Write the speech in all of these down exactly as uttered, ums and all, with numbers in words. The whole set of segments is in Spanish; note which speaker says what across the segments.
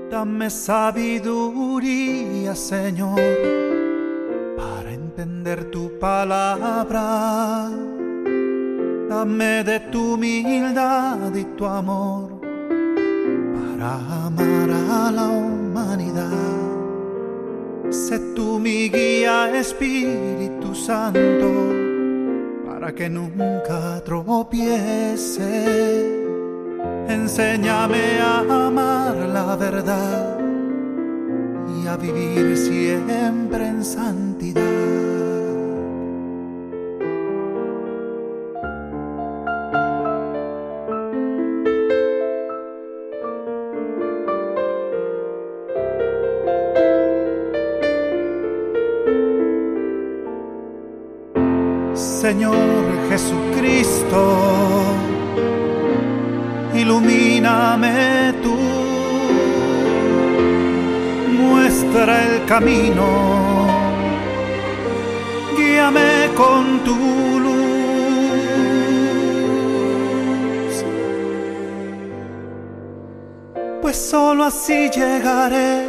Speaker 1: Dame sabiduría, Señor, para entender tu palabra. Dame de tu humildad y tu amor para amar a la humanidad. Sé tú mi guía, Espíritu Santo, para que nunca tropiece. Enséñame a amar la verdad y a vivir siempre en santidad. Señor Jesucristo, ilumíname tú, muestra el camino, guíame con tu luz, pues solo así llegaré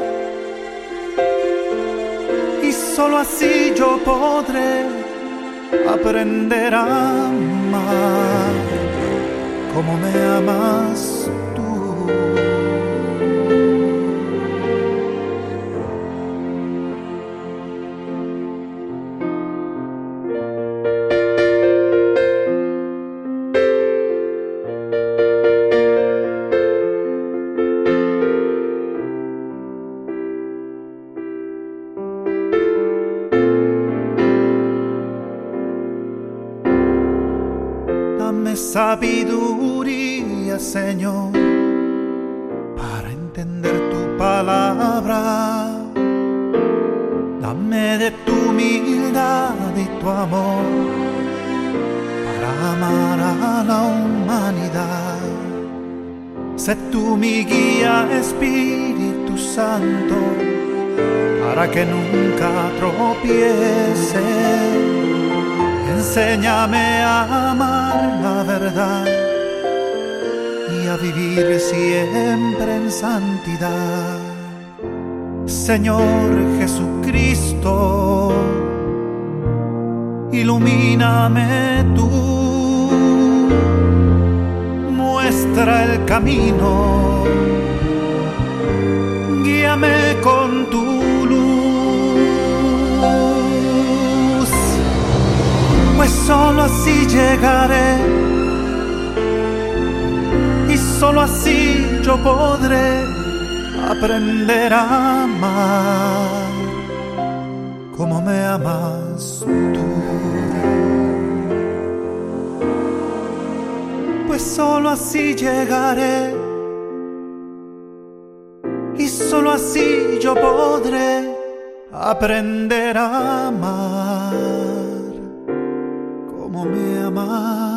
Speaker 1: y solo así yo podré aprender a amar como me amas tú. Dame sabiduría, Señor, para entender tu palabra. Dame de tu humildad y tu amor para amar a la humanidad. Sé tú mi guía, Espíritu Santo, para que nunca tropiece. Enséñame a amar la verdad y a vivir siempre en santidad. Señor Jesucristo, ilumíname tú, muestra el camino, guíame con tu luz, pues solo así llegaré y solo así yo podré aprender a amar como me amas tú. Pues solo así llegaré y solo así yo podré aprender a amar como me amas.